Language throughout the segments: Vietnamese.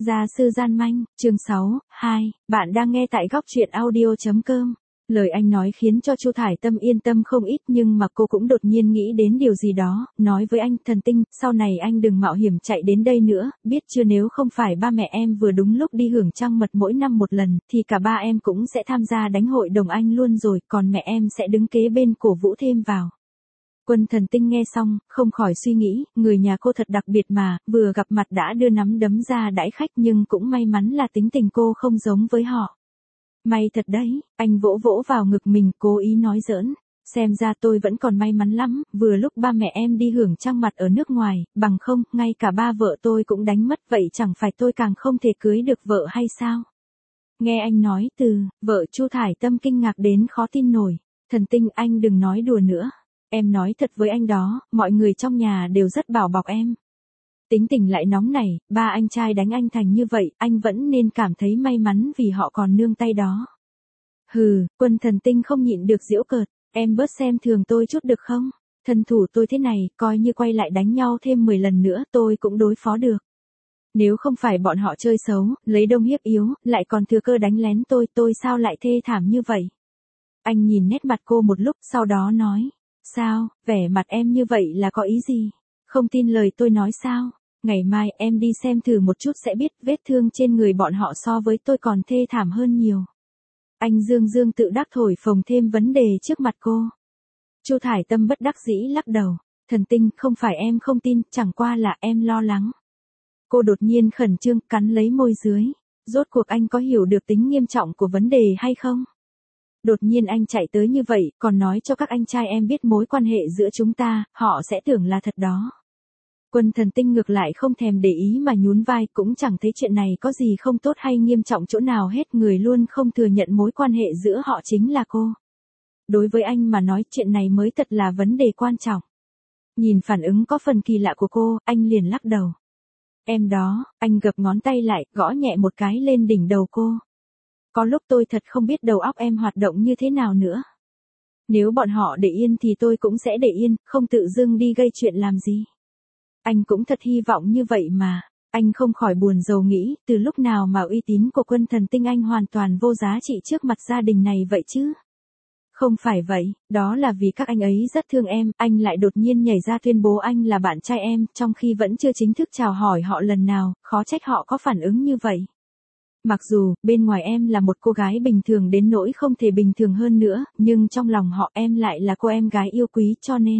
Gia sư gian manh, chương 6, 2, bạn đang nghe tại góc truyện audio.com. Lời anh nói khiến cho Chu Thải Tâm yên tâm không ít, nhưng mà cô cũng đột nhiên nghĩ đến điều gì đó, nói với anh, Thần Tinh, sau này anh đừng mạo hiểm chạy đến đây nữa, biết chưa, nếu không phải ba mẹ em vừa đúng lúc đi hưởng trăng mật mỗi năm một lần, thì cả ba em cũng sẽ tham gia đánh hội đồng anh luôn rồi, còn mẹ em sẽ đứng kế bên cổ vũ thêm vào. Quân Thần Tinh nghe xong, không khỏi suy nghĩ, người nhà cô thật đặc biệt mà, vừa gặp mặt đã đưa nắm đấm ra đãi khách, nhưng cũng may mắn là tính tình cô không giống với họ. May thật đấy, anh vỗ vỗ vào ngực mình, cố ý nói giỡn. Xem ra tôi vẫn còn may mắn lắm, vừa lúc ba mẹ em đi hưởng trăng mật ở nước ngoài, bằng không, ngay cả ba vợ tôi cũng đánh mất, vậy chẳng phải tôi càng không thể cưới được vợ hay sao? Nghe anh nói vợ Chu Thải Tâm kinh ngạc đến khó tin nổi. Thần Tinh, anh đừng nói đùa nữa. Em nói thật với anh đó, mọi người trong nhà đều rất bảo bọc em. Tính tình lại nóng nảy, ba anh trai đánh anh thành như vậy, anh vẫn nên cảm thấy may mắn vì họ còn nương tay đó. Hừ, Quân Thần Tinh không nhịn được giễu cợt, em bớt xem thường tôi chút được không? Thân thủ tôi thế này, coi như quay lại đánh nhau thêm 10 lần nữa tôi cũng đối phó được. Nếu không phải bọn họ chơi xấu, lấy đông hiếp yếu, lại còn thừa cơ đánh lén tôi sao lại thê thảm như vậy? Anh nhìn nét mặt cô một lúc, sau đó nói. Sao, vẻ mặt em như vậy là có ý gì? Không tin lời tôi nói sao? Ngày mai em đi xem thử một chút sẽ biết, vết thương trên người bọn họ so với tôi còn thê thảm hơn nhiều. Anh Dương tự đắc thổi phồng thêm vấn đề trước mặt cô. Chu Thải Tâm bất đắc dĩ lắc đầu. Thần Tinh, không phải em không tin, chẳng qua là em lo lắng. Cô đột nhiên khẩn trương, cắn lấy môi dưới. Rốt cuộc anh có hiểu được tính nghiêm trọng của vấn đề hay không? Đột nhiên anh chạy tới như vậy, còn nói cho các anh trai em biết mối quan hệ giữa chúng ta, họ sẽ tưởng là thật đó. Quân Thần Tinh ngược lại không thèm để ý mà nhún vai, cũng chẳng thấy chuyện này có gì không tốt hay nghiêm trọng chỗ nào hết, người luôn không thừa nhận mối quan hệ giữa họ chính là cô. Đối với anh mà nói chuyện này mới thật là vấn đề quan trọng. Nhìn phản ứng có phần kỳ lạ của cô, anh liền lắc đầu. Em đó, anh gập ngón tay lại, gõ nhẹ một cái lên đỉnh đầu cô. Có lúc tôi thật không biết đầu óc em hoạt động như thế nào nữa. Nếu bọn họ để yên thì tôi cũng sẽ để yên, không tự dưng đi gây chuyện làm gì. Anh cũng thật hy vọng như vậy mà. Anh không khỏi buồn rầu nghĩ, từ lúc nào mà uy tín của Quân Thần Tinh anh hoàn toàn vô giá trị trước mặt gia đình này vậy chứ? Không phải vậy, đó là vì các anh ấy rất thương em, anh lại đột nhiên nhảy ra tuyên bố anh là bạn trai em, trong khi vẫn chưa chính thức chào hỏi họ lần nào, khó trách họ có phản ứng như vậy. Mặc dù, bên ngoài em là một cô gái bình thường đến nỗi không thể bình thường hơn nữa, nhưng trong lòng họ em lại là cô em gái yêu quý,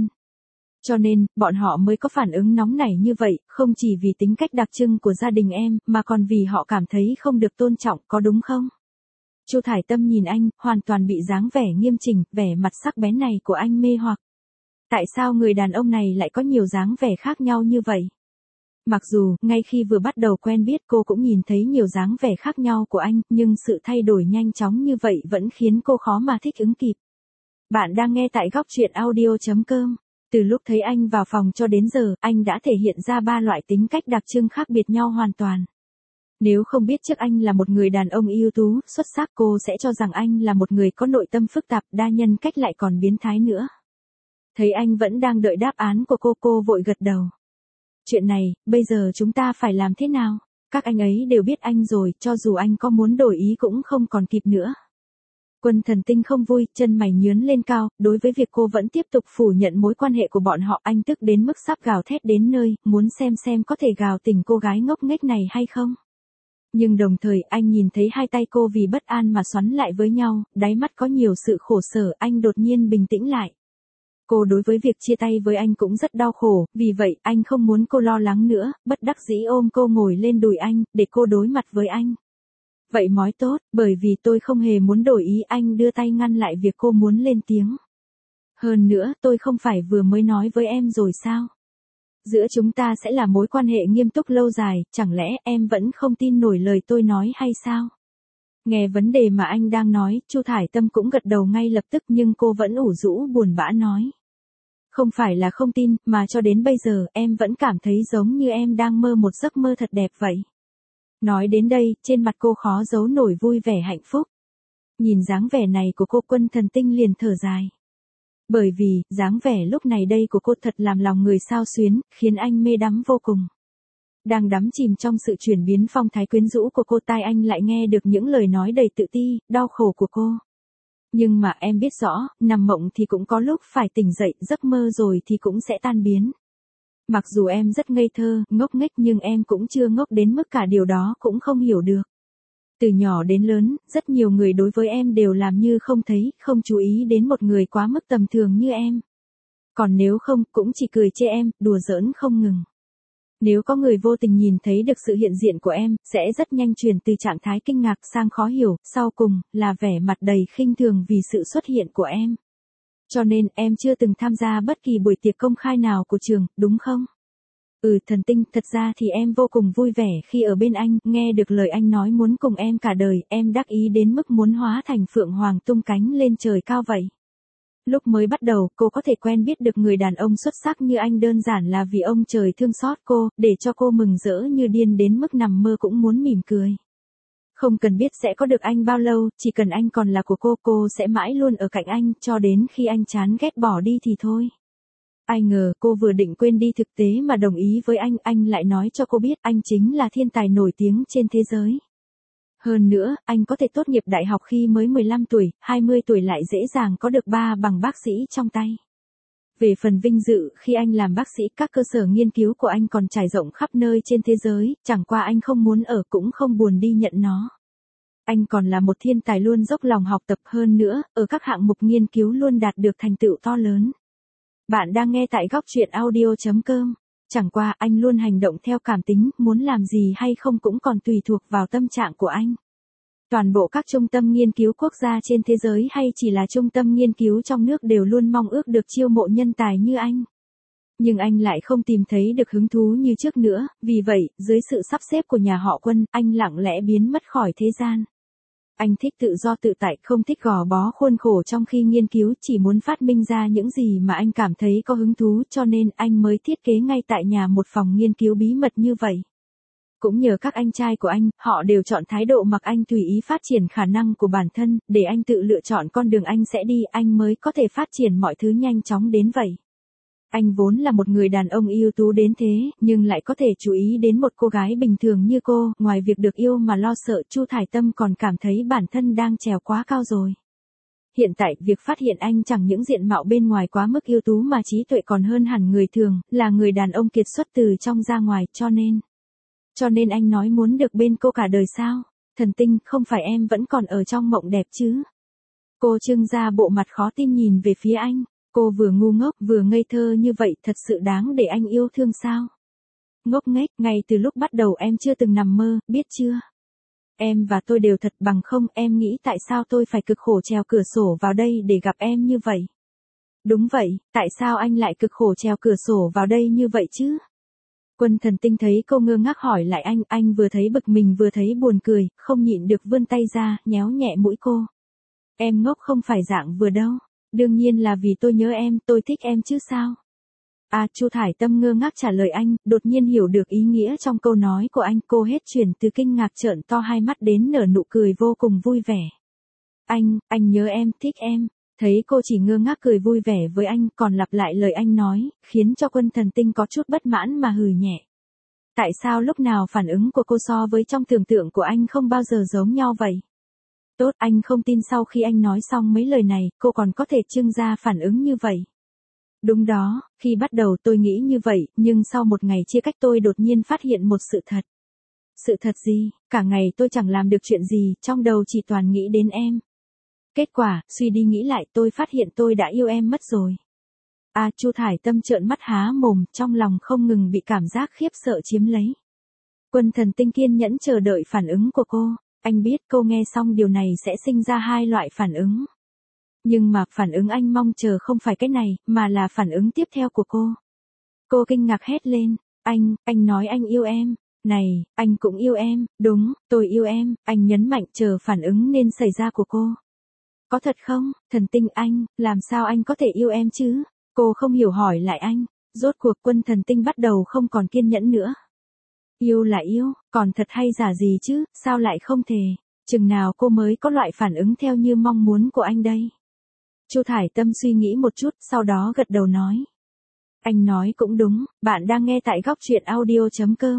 cho nên, bọn họ mới có phản ứng nóng nảy như vậy, không chỉ vì tính cách đặc trưng của gia đình em, mà còn vì họ cảm thấy không được tôn trọng, có đúng không? Chu Thải Tâm nhìn anh, hoàn toàn bị dáng vẻ nghiêm chỉnh, vẻ mặt sắc bén này của anh mê hoặc. Tại sao người đàn ông này lại có nhiều dáng vẻ khác nhau như vậy? Mặc dù, ngay khi vừa bắt đầu quen biết cô cũng nhìn thấy nhiều dáng vẻ khác nhau của anh, nhưng sự thay đổi nhanh chóng như vậy vẫn khiến cô khó mà thích ứng kịp. Bạn đang nghe tại góc truyện audio.com. Từ lúc thấy anh vào phòng cho đến giờ, anh đã thể hiện ra 3 loại tính cách đặc trưng khác biệt nhau hoàn toàn. Nếu không biết trước anh là một người đàn ông ưu tú, xuất sắc, cô sẽ cho rằng anh là một người có nội tâm phức tạp, đa nhân cách lại còn biến thái nữa. Thấy anh vẫn đang đợi đáp án của cô vội gật đầu. Chuyện này, bây giờ chúng ta phải làm thế nào? Các anh ấy đều biết anh rồi, cho dù anh có muốn đổi ý cũng không còn kịp nữa. Quân Thần Tinh không vui, chân mày nhướng lên cao, đối với việc cô vẫn tiếp tục phủ nhận mối quan hệ của bọn họ, anh tức đến mức sắp gào thét đến nơi, muốn xem có thể gào tỉnh cô gái ngốc nghếch này hay không. Nhưng đồng thời anh nhìn thấy hai tay cô vì bất an mà xoắn lại với nhau, đáy mắt có nhiều sự khổ sở, anh đột nhiên bình tĩnh lại. Cô đối với việc chia tay với anh cũng rất đau khổ, vì vậy anh không muốn cô lo lắng nữa, bất đắc dĩ ôm cô ngồi lên đùi anh, để cô đối mặt với anh. Vậy nói tốt, bởi vì tôi không hề muốn đổi ý, anh đưa tay ngăn lại việc cô muốn lên tiếng. Hơn nữa, tôi không phải vừa mới nói với em rồi sao? Giữa chúng ta sẽ là mối quan hệ nghiêm túc lâu dài, chẳng lẽ em vẫn không tin nổi lời tôi nói hay sao? Nghe vấn đề mà anh đang nói, Chu Thải Tâm cũng gật đầu ngay lập tức, nhưng cô vẫn ủ rũ buồn bã nói. Không phải là không tin, mà cho đến bây giờ, em vẫn cảm thấy giống như em đang mơ một giấc mơ thật đẹp vậy. Nói đến đây, trên mặt cô khó giấu nổi vui vẻ hạnh phúc. Nhìn dáng vẻ này của cô, Quân Thần Tinh liền thở dài. Bởi vì, dáng vẻ lúc này đây của cô thật làm lòng người xao xuyến, khiến anh mê đắm vô cùng. Đang đắm chìm trong sự chuyển biến phong thái quyến rũ của cô, tai anh lại nghe được những lời nói đầy tự ti, đau khổ của cô. Nhưng mà em biết rõ, nằm mộng thì cũng có lúc phải tỉnh dậy, giấc mơ rồi thì cũng sẽ tan biến. Mặc dù em rất ngây thơ, ngốc nghếch nhưng em cũng chưa ngốc đến mức cả điều đó cũng không hiểu được. Từ nhỏ đến lớn, rất nhiều người đối với em đều làm như không thấy, không chú ý đến một người quá mức tầm thường như em. Còn nếu không, cũng chỉ cười chê em, đùa giỡn không ngừng. Nếu có người vô tình nhìn thấy được sự hiện diện của em, sẽ rất nhanh chuyển từ trạng thái kinh ngạc sang khó hiểu, sau cùng, là vẻ mặt đầy khinh thường vì sự xuất hiện của em. Cho nên, em chưa từng tham gia bất kỳ buổi tiệc công khai nào của trường, đúng không? Thần Tinh, thật ra thì em vô cùng vui vẻ khi ở bên anh, nghe được lời anh nói muốn cùng em cả đời, em đắc ý đến mức muốn hóa thành phượng hoàng tung cánh lên trời cao vậy. Lúc mới bắt đầu, cô có thể quen biết được người đàn ông xuất sắc như anh đơn giản là vì ông trời thương xót cô, để cho cô mừng rỡ như điên đến mức nằm mơ cũng muốn mỉm cười. Không cần biết sẽ có được anh bao lâu, chỉ cần anh còn là của cô sẽ mãi luôn ở cạnh anh, cho đến khi anh chán ghét bỏ đi thì thôi. Ai ngờ, cô vừa định quên đi thực tế mà đồng ý với anh lại nói cho cô biết anh chính là thiên tài nổi tiếng trên thế giới. Hơn nữa, anh có thể tốt nghiệp đại học khi mới 15 tuổi, 20 tuổi lại dễ dàng có được 3 bằng bác sĩ trong tay. Về phần vinh dự, khi anh làm bác sĩ, các cơ sở nghiên cứu của anh còn trải rộng khắp nơi trên thế giới, chẳng qua anh không muốn ở cũng không buồn đi nhận nó. Anh còn là một thiên tài luôn dốc lòng học tập, hơn nữa, ở các hạng mục nghiên cứu luôn đạt được thành tựu to lớn. Bạn đang nghe tại góc truyện audio.com. Chẳng qua anh luôn hành động theo cảm tính, muốn làm gì hay không cũng còn tùy thuộc vào tâm trạng của anh. Toàn bộ các trung tâm nghiên cứu quốc gia trên thế giới hay chỉ là trung tâm nghiên cứu trong nước đều luôn mong ước được chiêu mộ nhân tài như anh. Nhưng anh lại không tìm thấy được hứng thú như trước nữa, vì vậy, dưới sự sắp xếp của nhà họ Quân, anh lặng lẽ biến mất khỏi thế gian. Anh thích tự do tự tại, không thích gò bó khuôn khổ trong khi nghiên cứu, chỉ muốn phát minh ra những gì mà anh cảm thấy có hứng thú, cho nên anh mới thiết kế ngay tại nhà một phòng nghiên cứu bí mật như vậy. Cũng nhờ các anh trai của anh, họ đều chọn thái độ mặc anh tùy ý phát triển khả năng của bản thân, để anh tự lựa chọn con đường anh sẽ đi, anh mới có thể phát triển mọi thứ nhanh chóng đến vậy. Anh vốn là một người đàn ông ưu tú đến thế, nhưng lại có thể chú ý đến một cô gái bình thường như cô, ngoài việc được yêu mà lo sợ, Chu Thải Tâm còn cảm thấy bản thân đang trèo quá cao rồi. Hiện tại, việc phát hiện anh chẳng những diện mạo bên ngoài quá mức ưu tú mà trí tuệ còn hơn hẳn người thường, là người đàn ông kiệt xuất từ trong ra ngoài, cho nên anh nói muốn được bên cô cả đời sao? Thần Tinh, không phải em vẫn còn ở trong mộng đẹp chứ? Cô trưng ra bộ mặt khó tin nhìn về phía anh. Cô vừa ngu ngốc vừa ngây thơ như vậy, thật sự đáng để anh yêu thương sao? Ngốc nghếch, ngay từ lúc bắt đầu em chưa từng nằm mơ, biết chưa? Em và tôi đều thật, bằng không em nghĩ tại sao tôi phải cực khổ trèo cửa sổ vào đây để gặp em như vậy? Đúng vậy, tại sao anh lại cực khổ trèo cửa sổ vào đây như vậy chứ? Quân Thần Tinh thấy cô ngơ ngác hỏi lại anh vừa thấy bực mình vừa thấy buồn cười, không nhịn được vươn tay ra, nhéo nhẹ mũi cô. Em ngốc không phải dạng vừa đâu. Đương nhiên là vì tôi nhớ em, tôi thích em chứ sao? Chu Thải Tâm ngơ ngác trả lời anh, đột nhiên hiểu được ý nghĩa trong câu nói của anh, cô hết chuyển từ kinh ngạc trợn to hai mắt đến nở nụ cười vô cùng vui vẻ. Anh nhớ em, thích em. Thấy cô chỉ ngơ ngác cười vui vẻ với anh, còn lặp lại lời anh nói, khiến cho Quân Thần Tinh có chút bất mãn mà hừ nhẹ. Tại sao lúc nào phản ứng của cô so với trong tưởng tượng của anh không bao giờ giống nhau vậy? Tốt, anh không tin sau khi anh nói xong mấy lời này, cô còn có thể trưng ra phản ứng như vậy. Đúng đó, khi bắt đầu tôi nghĩ như vậy, nhưng sau một ngày chia cách tôi đột nhiên phát hiện một sự thật. Sự thật gì? Cả ngày tôi chẳng làm được chuyện gì, trong đầu chỉ toàn nghĩ đến em. Kết quả, suy đi nghĩ lại tôi phát hiện tôi đã yêu em mất rồi. Chu Thải Tâm trợn mắt há mồm, trong lòng không ngừng bị cảm giác khiếp sợ chiếm lấy. Quân Thần Tinh kiên nhẫn chờ đợi phản ứng của cô. Anh biết cô nghe xong điều này sẽ sinh ra hai loại phản ứng. Nhưng mà phản ứng anh mong chờ không phải cái này, mà là phản ứng tiếp theo của cô. Cô kinh ngạc hét lên, anh nói anh yêu em. Này, anh cũng yêu em, đúng, tôi yêu em, anh nhấn mạnh chờ phản ứng nên xảy ra của cô. Có thật không, Thần Tinh anh, làm sao anh có thể yêu em chứ? Cô không hiểu hỏi lại anh, rốt cuộc Quân Thần Tinh bắt đầu không còn kiên nhẫn nữa. Yêu là yêu, còn thật hay giả gì chứ, sao lại không thể? Chừng nào cô mới có loại phản ứng theo như mong muốn của anh đây? Chu Thải Tâm suy nghĩ một chút, sau đó gật đầu nói. Anh nói cũng đúng, bạn đang nghe tại góc truyện audio.com.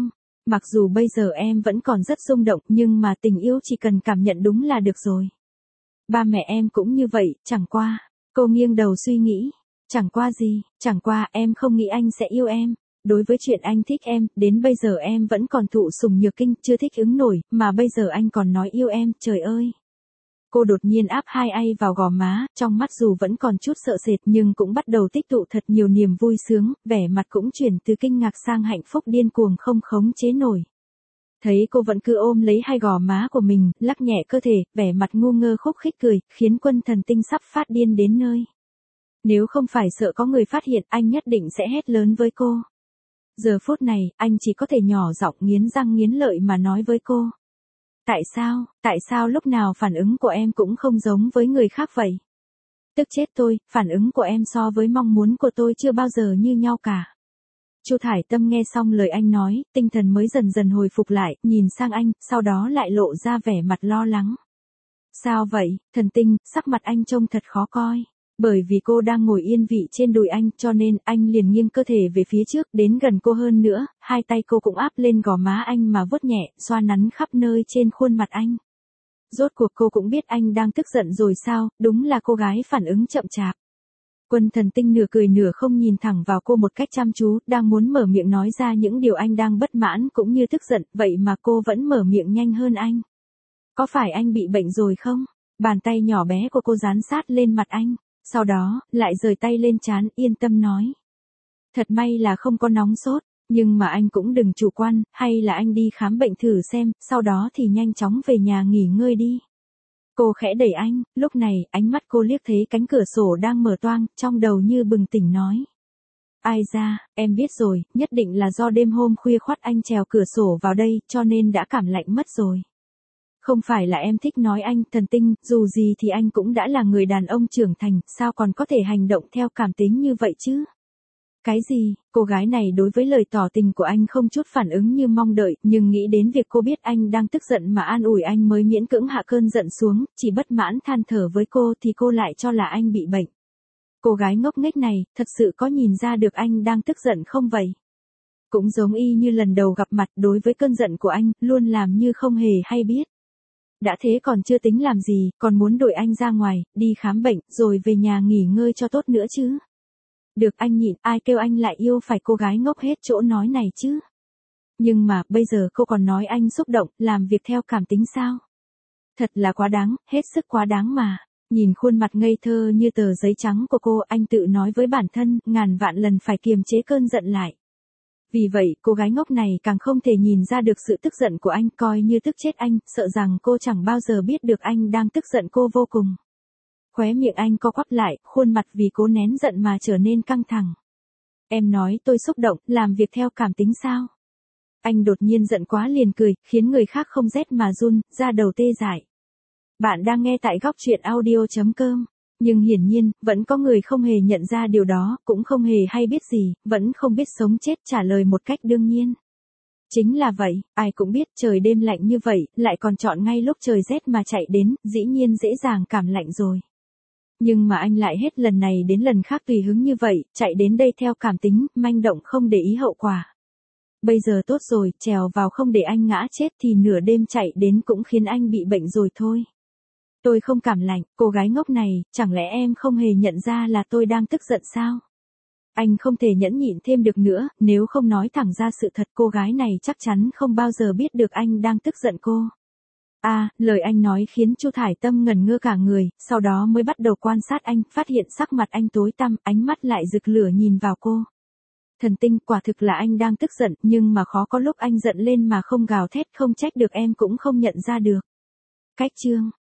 Mặc dù bây giờ em vẫn còn rất rung động nhưng mà tình yêu chỉ cần cảm nhận đúng là được rồi. Ba mẹ em cũng như vậy, chẳng qua. Cô nghiêng đầu suy nghĩ. Chẳng qua gì, chẳng qua em không nghĩ anh sẽ yêu em. Đối với chuyện anh thích em, đến bây giờ em vẫn còn thụ sủng nhược kinh, chưa thích ứng nổi, mà bây giờ anh còn nói yêu em, trời ơi. Cô đột nhiên áp hai tay vào gò má, trong mắt dù vẫn còn chút sợ sệt nhưng cũng bắt đầu tích tụ thật nhiều niềm vui sướng, vẻ mặt cũng chuyển từ kinh ngạc sang hạnh phúc điên cuồng không khống chế nổi. Thấy cô vẫn cứ ôm lấy hai gò má của mình, lắc nhẹ cơ thể, vẻ mặt ngu ngơ khúc khích cười, khiến Quân Thần Tinh sắp phát điên đến nơi. Nếu không phải sợ có người phát hiện, anh nhất định sẽ hét lớn với cô. Giờ phút này, anh chỉ có thể nhỏ giọng nghiến răng nghiến lợi mà nói với cô. Tại sao lúc nào phản ứng của em cũng không giống với người khác vậy? Tức chết tôi, phản ứng của em so với mong muốn của tôi chưa bao giờ như nhau cả. Chu Thải Tâm nghe xong lời anh nói, tinh thần mới dần dần hồi phục lại, nhìn sang anh, sau đó lại lộ ra vẻ mặt lo lắng. Sao vậy, Thần Tinh, sắc mặt anh trông thật khó coi. Bởi vì cô đang ngồi yên vị trên đùi anh cho nên anh liền nghiêng cơ thể về phía trước đến gần cô hơn nữa, hai tay cô cũng áp lên gò má anh mà vuốt nhẹ, xoa nắn khắp nơi trên khuôn mặt anh. Rốt cuộc cô cũng biết anh đang tức giận rồi sao, đúng là cô gái phản ứng chậm chạp. Quân Thần Tinh nửa cười nửa không nhìn thẳng vào cô một cách chăm chú, đang muốn mở miệng nói ra những điều anh đang bất mãn cũng như tức giận, vậy mà cô vẫn mở miệng nhanh hơn anh. Có phải anh bị bệnh rồi không? Bàn tay nhỏ bé của cô dán sát lên mặt anh. Sau đó, lại rời tay lên trán, yên tâm nói. Thật may là không có nóng sốt, nhưng mà anh cũng đừng chủ quan, hay là anh đi khám bệnh thử xem, sau đó thì nhanh chóng về nhà nghỉ ngơi đi. Cô khẽ đẩy anh, lúc này, ánh mắt cô liếc thấy cánh cửa sổ đang mở toang, trong đầu như bừng tỉnh nói. Ai ra, em biết rồi, nhất định là do đêm hôm khuya khoắt anh trèo cửa sổ vào đây, cho nên đã cảm lạnh mất rồi. Không phải là em thích nói anh, Thần Tinh, dù gì thì anh cũng đã là người đàn ông trưởng thành, sao còn có thể hành động theo cảm tính như vậy chứ? Cái gì, cô gái này đối với lời tỏ tình của anh không chút phản ứng như mong đợi, nhưng nghĩ đến việc cô biết anh đang tức giận mà an ủi anh mới miễn cưỡng hạ cơn giận xuống, chỉ bất mãn than thở với cô thì cô lại cho là anh bị bệnh. Cô gái ngốc nghếch này, thật sự có nhìn ra được anh đang tức giận không vậy? Cũng giống y như lần đầu gặp mặt đối với cơn giận của anh, luôn làm như không hề hay biết. Đã thế còn chưa tính làm gì, còn muốn đuổi anh ra ngoài, đi khám bệnh, rồi về nhà nghỉ ngơi cho tốt nữa chứ. Được anh nhịn, ai kêu anh lại yêu phải cô gái ngốc hết chỗ nói này chứ. Nhưng mà, bây giờ cô còn nói anh xúc động, làm việc theo cảm tính sao? Thật là quá đáng, hết sức quá đáng mà. Nhìn khuôn mặt ngây thơ như tờ giấy trắng của cô, anh tự nói với bản thân, ngàn vạn lần phải kiềm chế cơn giận lại. Vì vậy, cô gái ngốc này càng không thể nhìn ra được sự tức giận của anh, coi như tức chết anh, sợ rằng cô chẳng bao giờ biết được anh đang tức giận cô vô cùng. Khóe miệng anh co quắp lại, khuôn mặt vì cố nén giận mà trở nên căng thẳng. Em nói tôi xúc động, làm việc theo cảm tính sao? Anh đột nhiên giận quá liền cười, khiến người khác không rét mà run, da đầu tê dại. Bạn đang nghe tại góc truyện audio.com. Nhưng hiển nhiên, vẫn có người không hề nhận ra điều đó, cũng không hề hay biết gì, vẫn không biết sống chết trả lời một cách đương nhiên. Chính là vậy, ai cũng biết trời đêm lạnh như vậy, lại còn chọn ngay lúc trời rét mà chạy đến, dĩ nhiên dễ dàng cảm lạnh rồi. Nhưng mà anh lại hết lần này đến lần khác tùy hứng như vậy, chạy đến đây theo cảm tính, manh động không để ý hậu quả. Bây giờ tốt rồi, trèo vào không để anh ngã chết thì nửa đêm chạy đến cũng khiến anh bị bệnh rồi thôi. Tôi không cảm lạnh, cô gái ngốc này, chẳng lẽ em không hề nhận ra là tôi đang tức giận sao? Anh không thể nhẫn nhịn thêm được nữa, nếu không nói thẳng ra sự thật cô gái này chắc chắn không bao giờ biết được anh đang tức giận cô. Lời anh nói khiến Chu Thải Tâm ngẩn ngơ cả người, sau đó mới bắt đầu quan sát anh, phát hiện sắc mặt anh tối tăm, ánh mắt lại rực lửa nhìn vào cô. Thần Tinh, quả thực là anh đang tức giận, nhưng mà khó có lúc anh giận lên mà không gào thét, không trách được em cũng không nhận ra được. Cách chương